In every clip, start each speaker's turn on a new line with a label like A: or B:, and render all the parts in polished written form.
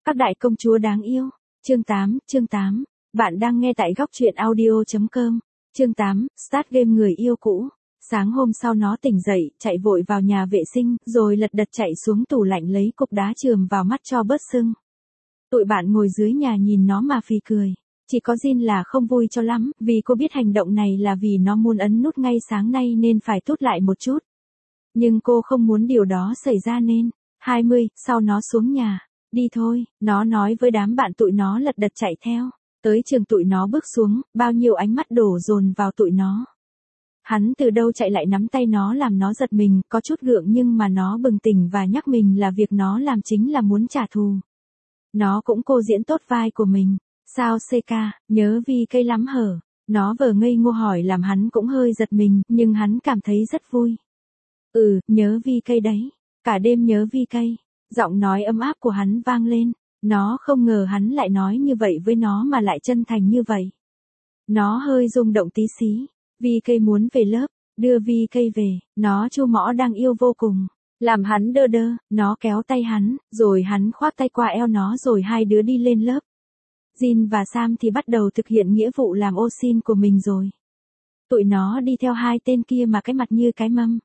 A: Các đại công chúa đáng yêu. Chương 8. Bạn đang nghe tại góc truyện audio.com. Chương 8. Start game người yêu cũ. Sáng hôm sau nó tỉnh dậy, chạy vội vào nhà vệ sinh, rồi lật đật chạy xuống tủ lạnh lấy cục đá chườm vào mắt cho bớt sưng. Tụi bạn ngồi dưới nhà nhìn nó mà phì cười. Chỉ có Jin là không vui cho lắm, vì cô biết hành động này là vì nó muốn ấn nút ngay sáng nay nên phải tút lại một chút. Nhưng cô không muốn điều đó xảy ra nên, 20, sau nó xuống nhà. Đi thôi, nó nói với đám bạn tụi nó lật đật chạy theo. Tới trường tụi nó bước xuống, bao nhiêu ánh mắt đổ dồn vào tụi nó. Hắn từ đâu chạy lại nắm tay nó làm nó giật mình, có chút gượng nhưng mà nó bừng tỉnh và nhắc mình là việc nó làm chính là muốn trả thù. Nó cũng cố diễn tốt vai của mình. Sao CK, nhớ Vi cây lắm hở? Nó vờ ngây ngô hỏi làm hắn cũng hơi giật mình, nhưng hắn cảm thấy rất vui. Nhớ Vi cây đấy. Cả đêm nhớ Vi cây. Giọng nói ấm áp của hắn vang lên. Nó không ngờ hắn lại nói như vậy với nó mà lại chân thành như vậy. Nó hơi rung động tí xí. Vi cây muốn về lớp, đưa Vi cây về, nó chu mõ đang yêu vô cùng. Làm hắn đơ đơ, nó kéo tay hắn, rồi hắn khoác tay qua eo nó rồi hai đứa đi lên lớp. Jin và Sam thì bắt đầu thực hiện nghĩa vụ làm ô sin của mình rồi. Tụi nó đi theo hai tên kia mà cái mặt như cái mâm.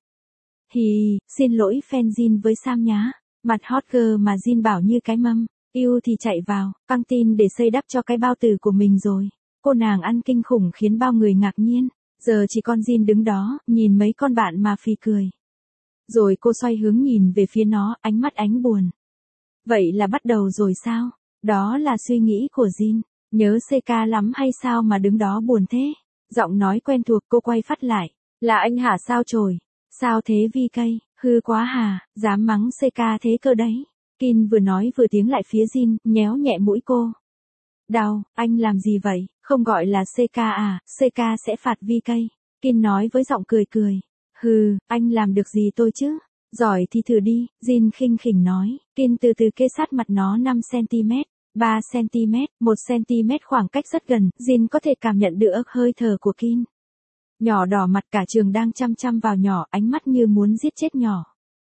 A: Xin lỗi fan Jin với Sam nhá. Mặt hot girl mà Jin bảo như cái mâm. Yêu thì chạy vào, căng tin để xây đắp cho cái bao tử của mình rồi. Cô nàng ăn kinh khủng khiến bao người ngạc nhiên. Giờ chỉ con Jin đứng đó, nhìn mấy con bạn mà phì cười. Rồi cô xoay hướng nhìn về phía nó, ánh mắt ánh buồn. Vậy là bắt đầu rồi sao? Đó là suy nghĩ của Jin. Nhớ CK lắm hay sao mà đứng đó buồn thế? Giọng nói quen thuộc cô quay phát lại. Là anh hả sao chồi? Sao thế Vi cây? Hư quá hà, dám mắng CK thế cơ đấy. Kin vừa nói vừa tiến lại phía Jin, nhéo nhẹ mũi cô. Đau, anh làm gì vậy? Không gọi là CK à, CK sẽ phạt Vi cây. Kin nói với giọng cười cười. Anh làm được gì tôi chứ? Giỏi thì thử đi, Jin khinh khỉnh nói. Kin từ từ kê sát mặt nó 5cm, 3cm, 1cm khoảng cách rất gần, Jin có thể cảm nhận được hơi thở của Kin. Nhỏ đỏ mặt cả trường đang chăm chăm vào nhỏ, ánh mắt như muốn giết chết nhỏ.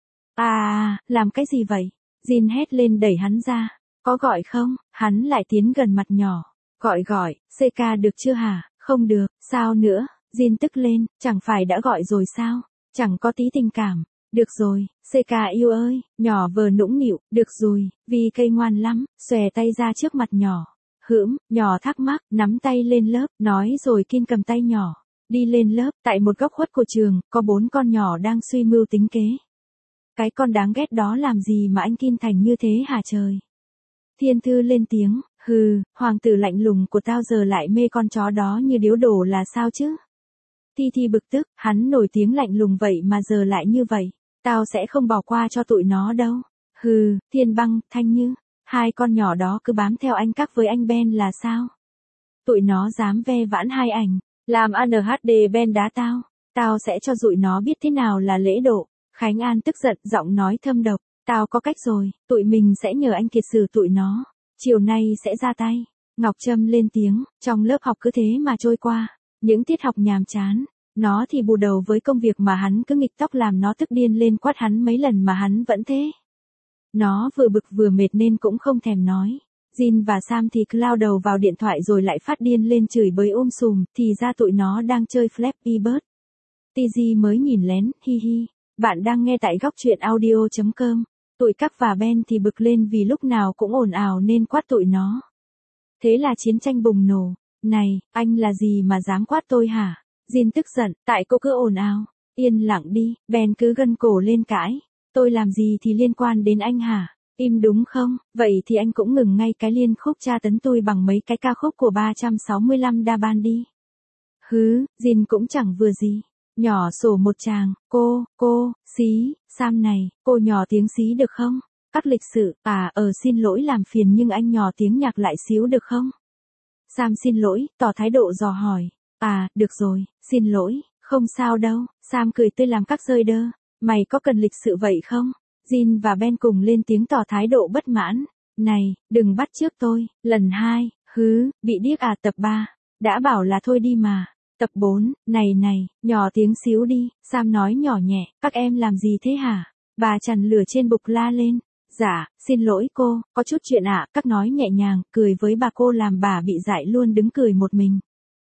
A: Làm cái gì vậy? Jin hét lên đẩy hắn ra. Có gọi không? Hắn lại tiến gần mặt nhỏ. Gọi, CK được chưa hả? Không được, sao nữa? Jin tức lên, chẳng phải đã gọi rồi sao? Chẳng có tí tình cảm. Được rồi, CK yêu ơi, nhỏ vờ nũng nịu, được rồi, Vi cây ngoan lắm, xòe tay ra trước mặt nhỏ. Nhỏ thắc mắc, nắm tay lên lớp, nói rồi Kin cầm tay nhỏ. Đi lên lớp, tại một góc khuất của trường, có 4 con nhỏ đang suy mưu tính kế. Cái con đáng ghét đó làm gì mà anh Kin thành như thế hả trời? Thiên Thư lên tiếng, hoàng tử lạnh lùng của tao giờ lại mê con chó đó như điếu đổ là sao chứ? Thi bực tức, hắn nổi tiếng lạnh lùng vậy mà giờ lại như vậy. Tao sẽ không bỏ qua cho tụi nó đâu. Thiên Băng, Thanh Như. Hai con nhỏ đó cứ bám theo anh Các với anh Ben là sao? Tụi nó dám ve vãn hai ảnh. Làm ANHD Ben đá tao. Tao sẽ cho tụi nó biết thế nào là lễ độ. Khánh An tức giận, giọng nói thâm độc. Tao có cách rồi, tụi mình sẽ nhờ anh Kiệt xử tụi nó. Chiều nay sẽ ra tay. Ngọc Trâm lên tiếng, trong lớp học cứ thế mà trôi qua. Những tiết học nhàm chán. Nó thì bù đầu với công việc mà hắn cứ nghịch tóc làm nó tức điên lên quát hắn mấy lần mà hắn vẫn thế. Nó vừa bực vừa mệt nên cũng không thèm nói. Jin và Sam thì cứ lao đầu vào điện thoại rồi lại phát điên lên chửi bới sùm, thì ra tụi nó đang chơi Flappy Bird. TG mới nhìn lén, hi. Bạn đang nghe tại góc truyện audio.com. Tụi Các và Ben thì bực lên vì lúc nào cũng ồn ào nên quát tụi nó. Thế là chiến tranh bùng nổ. Này, anh là gì mà dám quát tôi hả? Jin tức giận, tại cô cứ ồn ào. Yên lặng đi, Ben cứ gân cổ lên cãi. Tôi làm gì thì liên quan đến anh hả? Im đúng không? Vậy thì anh cũng ngừng ngay cái liên khúc tra tấn tôi bằng mấy cái ca khúc của 365 đa ban đi. Jin cũng chẳng vừa gì. Nhỏ sổ một tràng, cô, xí, Sam này, cô nhỏ tiếng xí được không? Cắt lịch sự, xin lỗi làm phiền nhưng anh nhỏ tiếng nhạc lại xíu được không? Sam xin lỗi, tỏ thái độ dò hỏi. Được rồi, xin lỗi, không sao đâu. Sam cười tươi làm các rơi đơ. Mày có cần lịch sự vậy không? Jin và Ben cùng lên tiếng tỏ thái độ bất mãn. Này, đừng bắt chước tôi. Lần 2, bị điếc tập 3. Đã bảo là thôi đi mà. Tập 4, này, nhỏ tiếng xíu đi. Sam nói nhỏ nhẹ, các em làm gì thế hả? Bà chằn lửa trên bục la lên. Dạ, xin lỗi cô, có chút chuyện ạ, các nói nhẹ nhàng, cười với bà cô làm bà bị dại luôn đứng cười một mình.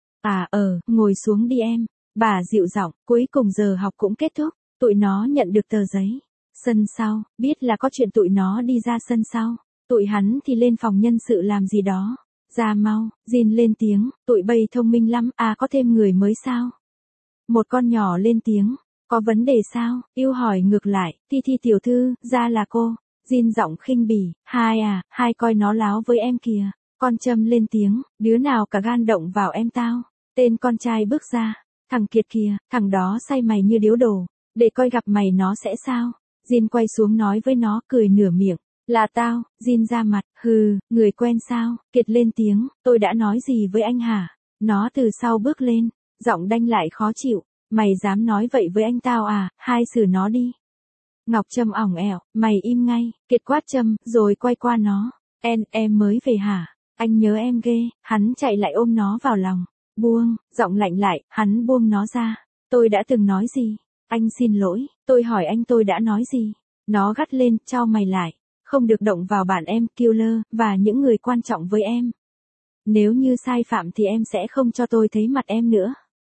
A: Ngồi xuống đi em. Bà dịu giọng, cuối cùng giờ học cũng kết thúc, tụi nó nhận được tờ giấy. Sân sau, biết là có chuyện tụi nó đi ra sân sau. Tụi hắn thì lên phòng nhân sự làm gì đó. Ra mau, Jin lên tiếng, tụi bay thông minh lắm, có thêm người mới sao? Một con nhỏ lên tiếng, có vấn đề sao? Yêu hỏi ngược lại, Thi tiểu thư, ra là cô. Jin giọng khinh bỉ, hai coi nó láo với em kìa. Con Trâm lên tiếng, đứa nào cả gan động vào em tao. Tên con trai bước ra, thằng Kiệt kìa, thằng đó say mày như điếu đổ, để coi gặp mày nó sẽ sao. Jin quay xuống nói với nó cười nửa miệng, là tao. Jin ra mặt, người quen sao? Kiệt lên tiếng, tôi đã nói gì với anh hả? Nó từ sau bước lên, giọng đanh lại khó chịu, mày dám nói vậy với anh tao à? Hai xử nó đi. Ngọc Trâm ỏng ẻo, mày im ngay. Kiệt quát Trâm, rồi quay qua nó, em mới về hả? Anh nhớ em ghê. Hắn chạy lại ôm nó vào lòng. Buông, giọng lạnh lại, hắn buông nó ra. Tôi đã từng nói gì? Anh xin lỗi, tôi hỏi anh tôi đã nói gì? Nó gắt lên, chau mày lại. Không được động vào bạn em, Killer, và những người quan trọng với em. Nếu như sai phạm thì em sẽ không cho tôi thấy mặt em nữa.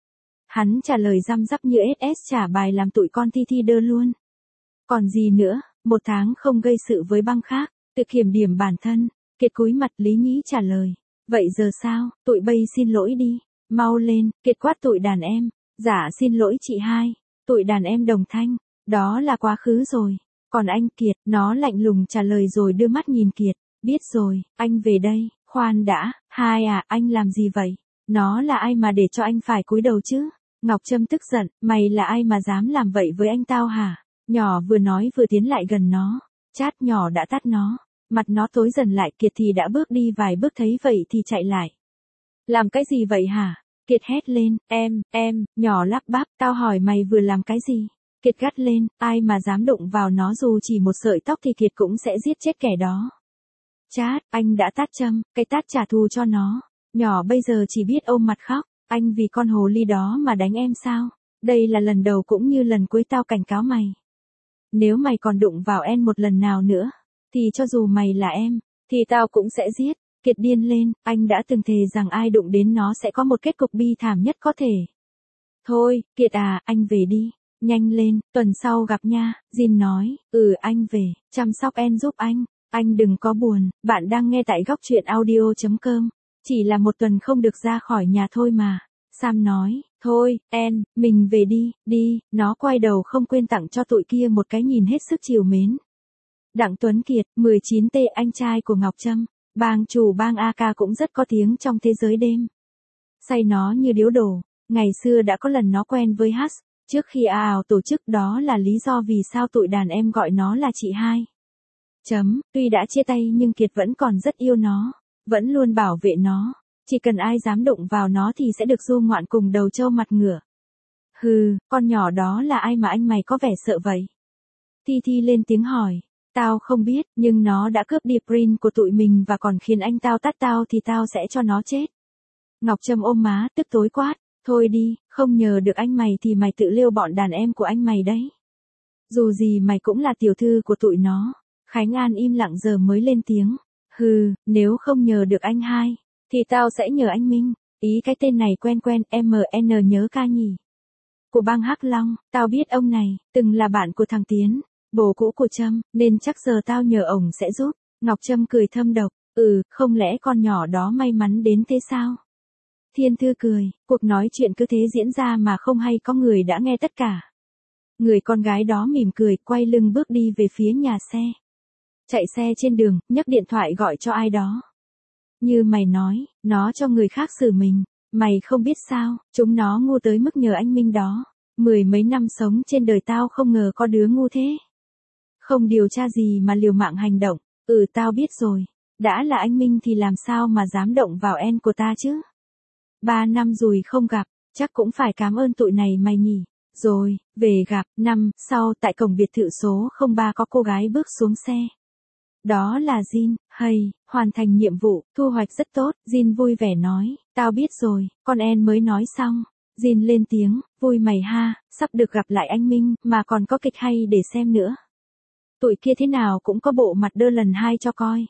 A: Hắn trả lời răm rắp như SS trả bài làm tụi con Thi đơ luôn. Còn gì nữa, 1 tháng không gây sự với băng khác, tự kiểm điểm bản thân. Kiệt cúi mặt lý nhí trả lời. Vậy giờ sao, tụi bay xin lỗi đi. Mau lên, Kiệt quát tụi đàn em. Dạ xin lỗi chị hai. Tụi đàn em đồng thanh. Đó là quá khứ rồi. Còn anh Kiệt, nó lạnh lùng trả lời rồi đưa mắt nhìn Kiệt. Biết rồi, anh về đây. Khoan đã, anh làm gì vậy? Nó là ai mà để cho anh phải cúi đầu chứ? Ngọc Trâm tức giận, mày là ai mà dám làm vậy với anh tao hả? Nhỏ vừa nói vừa tiến lại gần nó. Chát nhỏ đã tát nó. Mặt nó tối dần lại. Kiệt thì đã bước đi vài bước thấy vậy thì chạy lại. Làm cái gì vậy hả? Kiệt hét lên, em, nhỏ lắp bắp, tao hỏi mày vừa làm cái gì? Kiệt gắt lên, ai mà dám đụng vào nó dù chỉ một sợi tóc thì Kiệt cũng sẽ giết chết kẻ đó. Chát, anh đã tát Trâm, cái tát trả thù cho nó. Nhỏ bây giờ chỉ biết ôm mặt khóc, anh vì con hồ ly đó mà đánh em sao? Đây là lần đầu cũng như lần cuối tao cảnh cáo mày. Nếu mày còn đụng vào em một lần nào nữa, thì cho dù mày là em, thì tao cũng sẽ giết. Kiệt điên lên, anh đã từng thề rằng ai đụng đến nó sẽ có một kết cục bi thảm nhất có thể. Thôi, Kiệt anh về đi. Nhanh lên, tuần sau gặp nha. Jin nói, anh về, chăm sóc em giúp anh đừng có buồn. Bạn đang nghe tại góc truyện audio.com. Chỉ là 1 tuần không được ra khỏi nhà thôi mà. Sam nói, thôi, mình về đi. Nó quay đầu không quên tặng cho tụi kia một cái nhìn hết sức trìu mến. Đặng Tuấn Kiệt, 19T, anh trai của Ngọc Trâm, bang chủ bang AK cũng rất có tiếng trong thế giới đêm. Say nó như điếu đổ, ngày xưa đã có lần nó quen với Hux, trước khi ào tổ chức, đó là lý do vì sao tụi đàn em gọi nó là chị hai. Tuy đã chia tay nhưng Kiệt vẫn còn rất yêu nó, vẫn luôn bảo vệ nó, chỉ cần ai dám đụng vào nó thì sẽ được du ngoạn cùng đầu trâu mặt ngựa. Con nhỏ đó là ai mà anh mày có vẻ sợ vậy? Thi lên tiếng hỏi. Tao không biết, nhưng nó đã cướp đi print của tụi mình và còn khiến anh tao tát tao thì tao sẽ cho nó chết. Ngọc Trâm ôm má, tức tối quát. Thôi đi, không nhờ được anh mày thì mày tự liêu bọn đàn em của anh mày đấy. Dù gì mày cũng là tiểu thư của tụi nó. Khánh An im lặng giờ mới lên tiếng. Nếu không nhờ được anh hai, thì tao sẽ nhờ anh Minh. Ý cái tên này quen, MN nhớ ca nhỉ. Của bang Hắc Long, tao biết ông này, từng là bạn của thằng Tiến, bồ cũ của Trâm, nên chắc giờ tao nhờ ổng sẽ giúp. Ngọc Trâm cười thâm độc, không lẽ con nhỏ đó may mắn đến thế sao? Thiên Thư cười, cuộc nói chuyện cứ thế diễn ra mà không hay có người đã nghe tất cả. Người con gái đó mỉm cười, quay lưng bước đi về phía nhà xe. Chạy xe trên đường, nhấc điện thoại gọi cho ai đó. Như mày nói, nó cho người khác xử mình. Mày không biết sao, chúng nó ngu tới mức nhờ anh Minh đó. 10 mấy năm sống trên đời tao không ngờ có đứa ngu thế. Không điều tra gì mà liều mạng hành động. Tao biết rồi. Đã là anh Minh thì làm sao mà dám động vào en của ta chứ? 3 năm rồi không gặp, chắc cũng phải cảm ơn tụi này mày nhỉ. Rồi, về gặp. Năm sau tại cổng biệt thự số 03 có cô gái bước xuống xe. Đó là Jin. Hoàn thành nhiệm vụ, thu hoạch rất tốt. Jin vui vẻ nói, tao biết rồi, con En mới nói xong. Jin lên tiếng, vui mày ha, sắp được gặp lại anh Minh, mà còn có kịch hay để xem nữa. tụi kia thế nào cũng có bộ mặt đơ lần hai cho coi.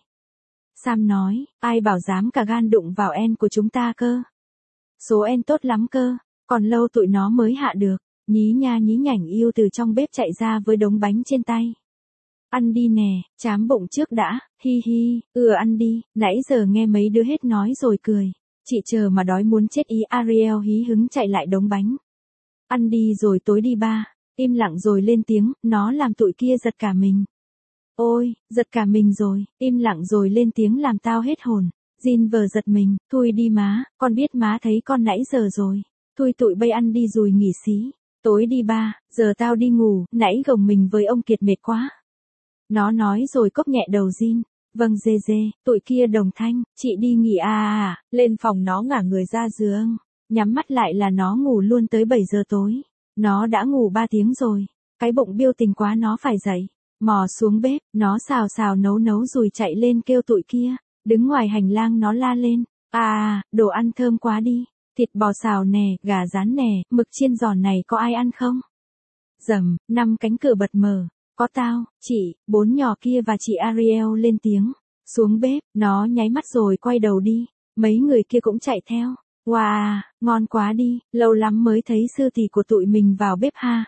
A: Sam nói, ai bảo dám cả gan đụng vào en của chúng ta cơ. Số en tốt lắm cơ, còn lâu tụi nó mới hạ được. Nhí nha nhí nhảnh yêu từ trong bếp chạy ra với đống bánh trên tay. Ăn đi nè, chám bụng trước đã, hi hi, ăn đi, nãy giờ nghe mấy đứa hết nói rồi cười. Chị chờ mà đói muốn chết ý. Ariel hí hứng chạy lại đống bánh. Ăn đi rồi tối đi ba. Im lặng rồi lên tiếng, nó làm tụi kia giật cả mình. Ôi, giật cả mình rồi, im lặng rồi lên tiếng làm tao hết hồn. Jin vờ giật mình, thôi đi má, con biết má thấy con nãy giờ rồi. Thôi tụi bay ăn đi rồi nghỉ xí. Tối đi ba, giờ tao đi ngủ, nãy gồng mình với ông Kiệt mệt quá. Nó nói rồi cốc nhẹ đầu Jin. Vâng dê dê, tụi kia đồng thanh, chị đi nghỉ à. Lên phòng nó ngả người ra giường. Nhắm mắt lại là nó ngủ luôn tới 7 giờ tối. Nó đã ngủ 3 tiếng rồi. Cái bụng biêu tình quá nó phải dậy. Mò xuống bếp, nó xào xào nấu nấu rồi chạy lên kêu tụi kia. Đứng ngoài hành lang nó la lên. Đồ ăn thơm quá đi. Thịt bò xào nè, gà rán nè, mực chiên giòn này có ai ăn không? Rầm, 5 cánh cửa bật mở. Có tao, chị, 4 nhỏ kia và chị Ariel lên tiếng. Xuống bếp, nó nháy mắt rồi quay đầu đi. Mấy người kia cũng chạy theo. Wow, ngon quá đi, lâu lắm mới thấy sư tỷ của tụi mình vào bếp ha.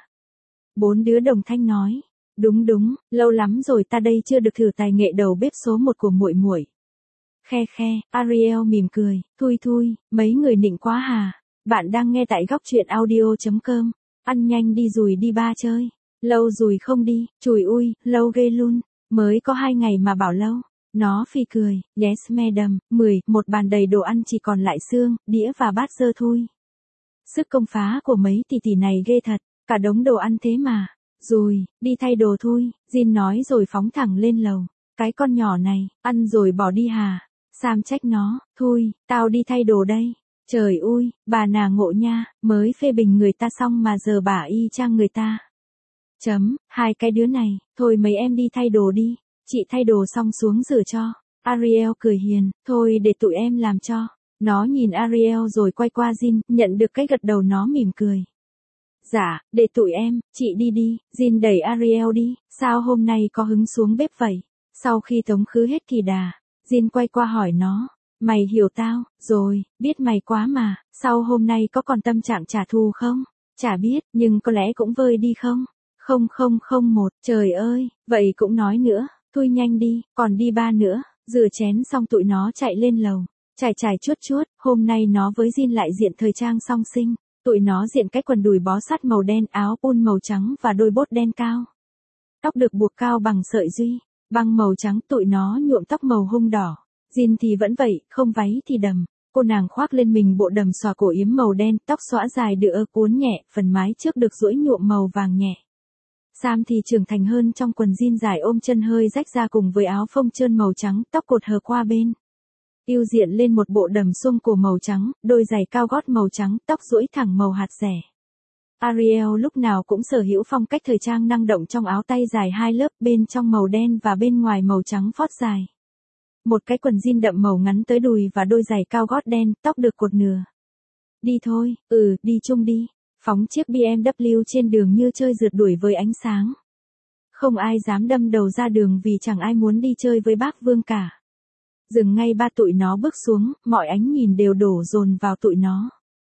A: 4 đứa đồng thanh nói. Đúng, lâu lắm rồi ta đây chưa được thử tài nghệ đầu bếp số 1 của muội muội. Khe, Ariel mỉm cười, thui, mấy người nịnh quá hà. Bạn đang nghe tại góc truyện audio.com. Ăn nhanh đi rồi đi ba chơi. Lâu rồi không đi, chùi ui, lâu ghê luôn. Mới có 2 ngày mà bảo lâu. Nó phì cười, yes madam, 1 bàn đầy đồ ăn chỉ còn lại xương, đĩa và bát dơ thôi. Sức công phá của mấy tỷ này ghê thật, cả đống đồ ăn thế mà. Rồi, đi thay đồ thôi, Jin nói rồi phóng thẳng lên lầu. Cái con nhỏ này, ăn rồi bỏ đi hà. Sam trách nó, thôi, tao đi thay đồ đây. Trời ơi, bà nà ngộ nha, mới phê bình người ta xong mà giờ bả y chang người ta. Hai cái đứa này, thôi mấy em đi thay đồ đi. Chị thay đồ xong xuống rửa cho. Ariel cười hiền, thôi để tụi em làm cho. Nó nhìn Ariel rồi quay qua Jin, nhận được cái gật đầu nó mỉm cười. Dạ, để tụi em, chị đi. Jin đẩy Ariel đi, sao hôm nay có hứng xuống bếp vậy? Sau khi tống khứ hết kỳ đà, Jin quay qua hỏi nó. Mày hiểu tao, rồi, biết mày quá mà, sau hôm nay có còn tâm trạng trả thù không? Chả biết, nhưng có lẽ cũng vơi đi không? Không một, trời ơi, vậy cũng nói nữa. Thôi nhanh đi, còn đi ba nữa. Rửa chén xong tụi nó chạy lên lầu. Trải chuốt, hôm nay nó với Jin lại diện thời trang song sinh. Tụi nó diện cái quần đùi bó sát màu đen, áo pun màu trắng và đôi bốt đen cao. Tóc được buộc cao bằng sợi duy, băng màu trắng, tụi nó nhuộm tóc màu hung đỏ. Jin thì vẫn vậy, không váy thì đầm. Cô nàng khoác lên mình bộ đầm xòa cổ yếm màu đen, tóc xõa dài được cuốn nhẹ, phần mái trước được duỗi nhuộm màu vàng nhẹ. Sam thì trưởng thành hơn trong quần jean dài ôm chân hơi rách ra cùng với áo phông trơn màu trắng, tóc cột hờ qua bên. Yêu diện lên một bộ đầm xuông cổ màu trắng, đôi giày cao gót màu trắng, tóc duỗi thẳng màu hạt dẻ. Ariel lúc nào cũng sở hữu phong cách thời trang năng động trong áo tay dài 2 lớp, bên trong màu đen và bên ngoài màu trắng phót dài. Một cái quần jean đậm màu ngắn tới đùi và đôi giày cao gót đen, tóc được cột nửa. Đi thôi, đi chung đi. Phóng chiếc BMW trên đường như chơi rượt đuổi với ánh sáng. Không ai dám đâm đầu ra đường vì chẳng ai muốn đi chơi với bác Vương cả. Dừng ngay ba tụi nó bước xuống, mọi ánh nhìn đều đổ dồn vào tụi nó.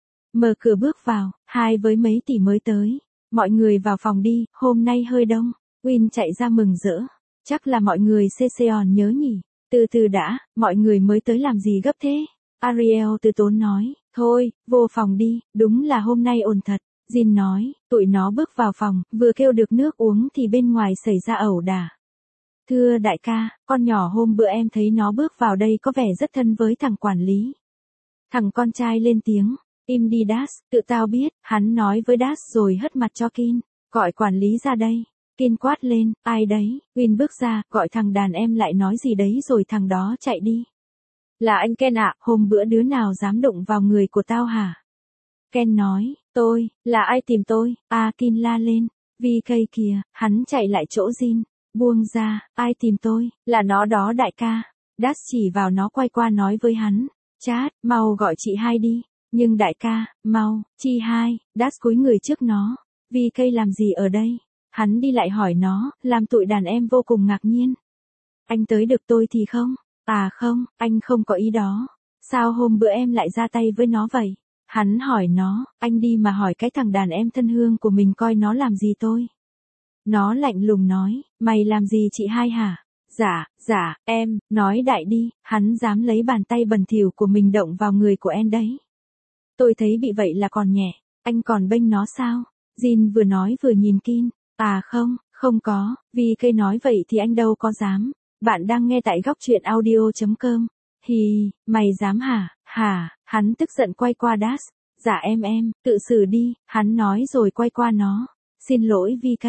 A: Mở cửa bước vào, hai với mấy tỷ mới tới. Mọi người vào phòng đi, hôm nay hơi đông. Win chạy ra mừng rỡ. Chắc là mọi người Seseon nhớ nhỉ. Từ từ đã, mọi người mới tới làm gì gấp thế? Ariel từ tốn nói, thôi, vô phòng đi, đúng là hôm nay ổn thật. Jin nói, tụi nó bước vào phòng, vừa kêu được nước uống thì bên ngoài xảy ra ẩu đả. Thưa đại ca, con nhỏ hôm bữa em thấy nó bước vào đây có vẻ rất thân với thằng quản lý. Thằng con trai lên tiếng, im đi Das, tự tao biết, hắn nói với Das rồi hất mặt cho Kin, gọi quản lý ra đây. Kin quát lên, ai đấy? Win bước ra, gọi thằng đàn em lại nói gì đấy rồi thằng đó chạy đi. Là anh Ken ạ, hôm bữa đứa nào dám đụng vào người của tao hả? Ken nói, tôi, là ai tìm tôi? Kin la lên, VK kìa, hắn chạy lại chỗ Jin, buông ra, ai tìm tôi, là nó đó đại ca. Das chỉ vào nó quay qua nói với hắn, Chad, mau gọi chị hai đi, nhưng đại ca, mau, chi hai, Das cúi người trước nó, VK làm gì ở đây? Hắn đi lại hỏi nó, làm tụi đàn em vô cùng ngạc nhiên. Anh tới được tôi thì không? À không, anh không có ý đó. Sao hôm bữa em lại ra tay với nó vậy? Hắn hỏi nó, anh đi mà hỏi cái thằng đàn em thân hương của mình coi nó làm gì tôi. Nó lạnh lùng nói, mày làm gì chị hai hả? Dạ, em, nói đại đi, hắn dám lấy bàn tay bẩn thỉu của mình động vào người của em đấy. Tôi thấy bị vậy là còn nhẹ, anh còn bênh nó sao? Jin vừa nói vừa nhìn Kin, à không có, vì cây nói vậy thì anh đâu có dám. Bạn đang nghe tại góc truyện audio.com. Hì, mày dám hả, hắn tức giận quay qua Dash. Dạ em, tự xử đi, hắn nói rồi quay qua nó. Xin lỗi VK,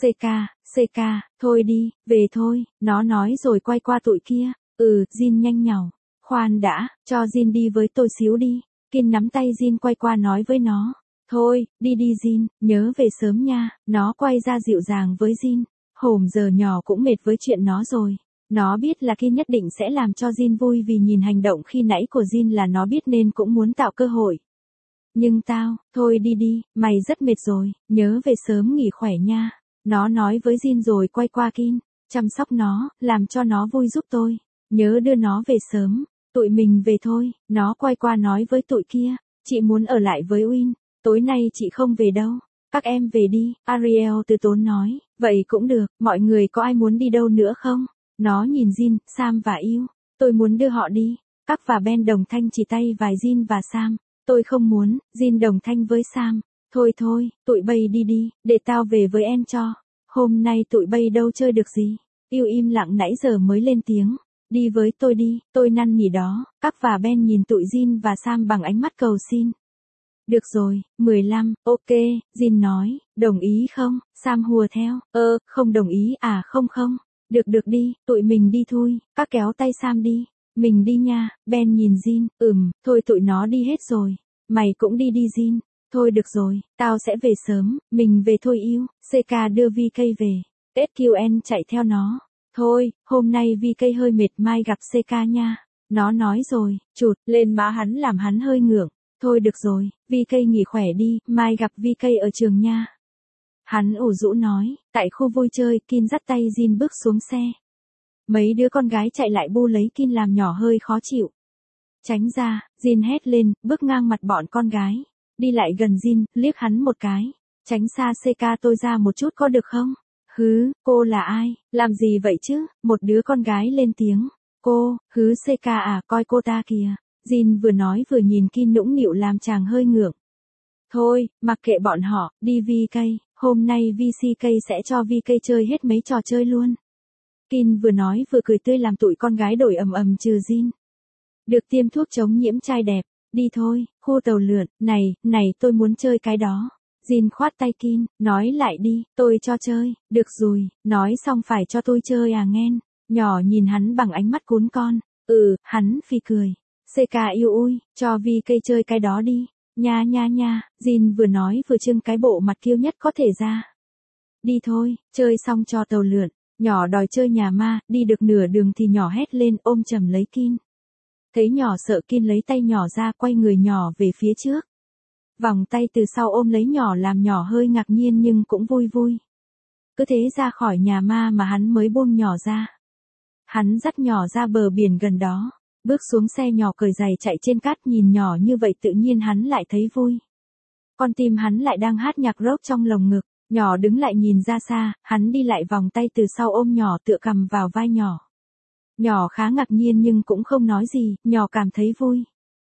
A: CK, thôi đi, về thôi, nó nói rồi quay qua tụi kia. Jin nhanh nhảu. Khoan đã, cho Jin đi với tôi xíu đi. Kin nắm tay Jin quay qua nói với nó. Thôi, đi Jin, nhớ về sớm nha. Nó quay ra dịu dàng với Jin. Hổm giờ nhỏ cũng mệt với chuyện nó rồi. Nó biết là Kin nhất định sẽ làm cho Jin vui vì nhìn hành động khi nãy của Jin là nó biết nên cũng muốn tạo cơ hội. Nhưng thôi đi, mày rất mệt rồi, nhớ về sớm nghỉ khỏe nha. Nó nói với Jin rồi quay qua Kin, chăm sóc nó, làm cho nó vui giúp tôi. Nhớ đưa nó về sớm, tụi mình về thôi. Nó quay qua nói với tụi kia, chị muốn ở lại với Win, tối nay chị không về đâu. Các em về đi, Ariel từ tốn nói, vậy cũng được, mọi người có ai muốn đi đâu nữa không? Nó nhìn Jin, Sam và Yêu, tôi muốn đưa họ đi. Các và Ben đồng thanh chỉ tay vài Jin và Sam. Tôi không muốn, Jin đồng thanh với Sam. Thôi, tụi bay đi, để tao về với em cho. Hôm nay tụi bay đâu chơi được gì. Yêu im lặng nãy giờ mới lên tiếng. Đi với tôi đi, tôi năn nỉ đó. Các và Ben nhìn tụi Jin và Sam bằng ánh mắt cầu xin. Được rồi, 15, ok, Jin nói, đồng ý không? Sam hùa theo, không đồng ý à không. Được đi, tụi mình đi thôi. Các kéo tay Sam đi. Mình đi nha. Ben nhìn Jin, thôi tụi nó đi hết rồi. Mày cũng đi Jin. Thôi được rồi, tao sẽ về sớm, mình về thôi Yêu. CK đưa VK về. SQN chạy theo nó. Thôi, hôm nay VK hơi mệt mai gặp CK nha. Nó nói rồi, chụt lên má hắn làm hắn hơi ngượng. Thôi được rồi, VK nghỉ khỏe đi, mai gặp VK ở trường nha. Hắn ủ rũ nói, tại khu vui chơi, Kin dắt tay Jin bước xuống xe. Mấy đứa con gái chạy lại bu lấy Kin làm nhỏ hơi khó chịu. Tránh ra, Jin hét lên, bước ngang mặt bọn con gái. Đi lại gần Jin, liếc hắn một cái. Tránh xa CK tôi ra một chút có được không? Cô là ai? Làm gì vậy chứ? Một đứa con gái lên tiếng. Cô, CK à, coi cô ta kìa. Jin vừa nói vừa nhìn Kin nũng nịu làm chàng hơi ngượng. Thôi, mặc kệ bọn họ, đi VK, hôm nay VCK sẽ cho VK chơi hết mấy trò chơi luôn. Kin vừa nói vừa cười tươi làm tụi con gái đổi ầm trừ Jin. Được tiêm thuốc chống nhiễm trai đẹp, đi thôi, khu tàu lượn, này tôi muốn chơi cái đó. Jin khoát tay Kin, nói lại đi, tôi cho chơi, được rồi, nói xong phải cho tôi chơi à nghen. Nhỏ nhìn hắn bằng ánh mắt cún con, hắn phì cười. CK yêu ui, cho VK chơi cái đó đi. Nha, Jin vừa nói vừa trưng cái bộ mặt kiêu nhất có thể ra. Đi thôi, chơi xong cho tàu lượn. Nhỏ đòi chơi nhà ma, đi được nửa đường thì nhỏ hét lên ôm chầm lấy Kin. Thấy nhỏ sợ Kin lấy tay nhỏ ra quay người nhỏ về phía trước. Vòng tay từ sau ôm lấy nhỏ làm nhỏ hơi ngạc nhiên nhưng cũng vui. Cứ thế ra khỏi nhà ma mà hắn mới buông nhỏ ra. Hắn dắt nhỏ ra bờ biển gần đó. Bước xuống xe nhỏ cởi giày chạy trên cát nhìn nhỏ như vậy tự nhiên hắn lại thấy vui. Con tim hắn lại đang hát nhạc rock trong lồng ngực. Nhỏ đứng lại nhìn ra xa, hắn đi lại vòng tay từ sau ôm nhỏ tựa cầm vào vai nhỏ. Nhỏ khá ngạc nhiên nhưng cũng không nói gì, nhỏ cảm thấy vui.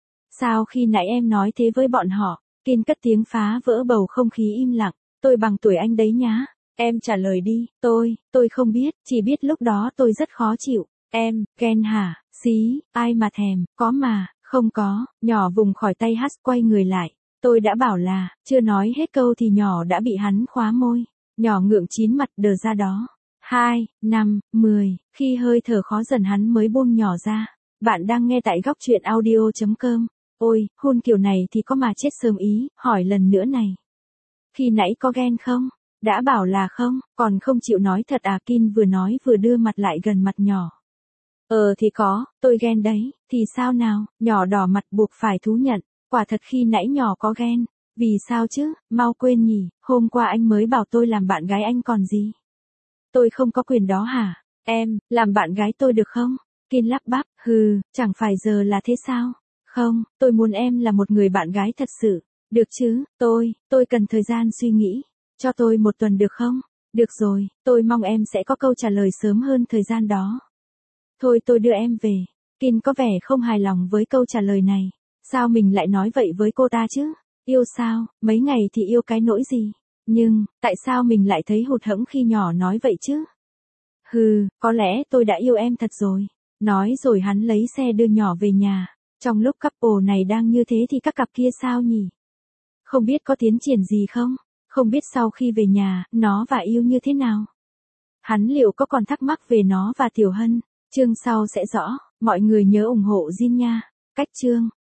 A: Sao khi nãy em nói thế với bọn họ? Kin cất tiếng phá vỡ bầu không khí im lặng. Tôi bằng tuổi anh đấy nhá. Em trả lời đi, tôi không biết, chỉ biết lúc đó tôi rất khó chịu. Em, ghen hả? Xí, ai mà thèm, có mà, không có. Nhỏ vùng khỏi tay Hắt quay người lại. Tôi đã bảo là, chưa nói hết câu thì nhỏ đã bị hắn khóa môi. Nhỏ ngượng chín mặt đờ ra đó. 2, 5, 10, khi hơi thở khó dần hắn mới buông nhỏ ra. Bạn đang nghe tại góc truyện audio.com. Ôi, hôn kiểu này thì có mà chết sớm ý, hỏi lần nữa này. Khi nãy có ghen không? Đã bảo là không, còn không chịu nói thật à? Kin vừa nói vừa đưa mặt lại gần mặt nhỏ. Thì có, tôi ghen đấy, thì sao nào? Nhỏ đỏ mặt buộc phải thú nhận. Quả thật khi nãy nhỏ có ghen. Vì sao chứ, mau quên nhỉ, hôm qua anh mới bảo tôi làm bạn gái anh còn gì. Tôi không có quyền đó hả? Em, làm bạn gái tôi được không? Kiên lắp bắp, hừ, chẳng phải giờ là thế sao? Không, tôi muốn em là một người bạn gái thật sự. Được chứ, tôi cần thời gian suy nghĩ. Cho tôi 1 tuần được không? Được rồi, tôi mong em sẽ có câu trả lời sớm hơn thời gian đó. Thôi tôi đưa em về. Kiên có vẻ không hài lòng với câu trả lời này. Sao mình lại nói vậy với cô ta chứ? Yêu sao, mấy ngày thì yêu cái nỗi gì? Nhưng, tại sao mình lại thấy hụt hẫng khi nhỏ nói vậy chứ? Hừ, có lẽ tôi đã yêu em thật rồi. Nói rồi hắn lấy xe đưa nhỏ về nhà. Trong lúc couple này đang như thế thì các cặp kia sao nhỉ? Không biết có tiến triển gì không? Không biết sau khi về nhà, nó và yêu như thế nào? Hắn liệu có còn thắc mắc về nó và Tiểu Hân? Chương sau sẽ rõ. Mọi người nhớ ủng hộ Jin nha. Cách chương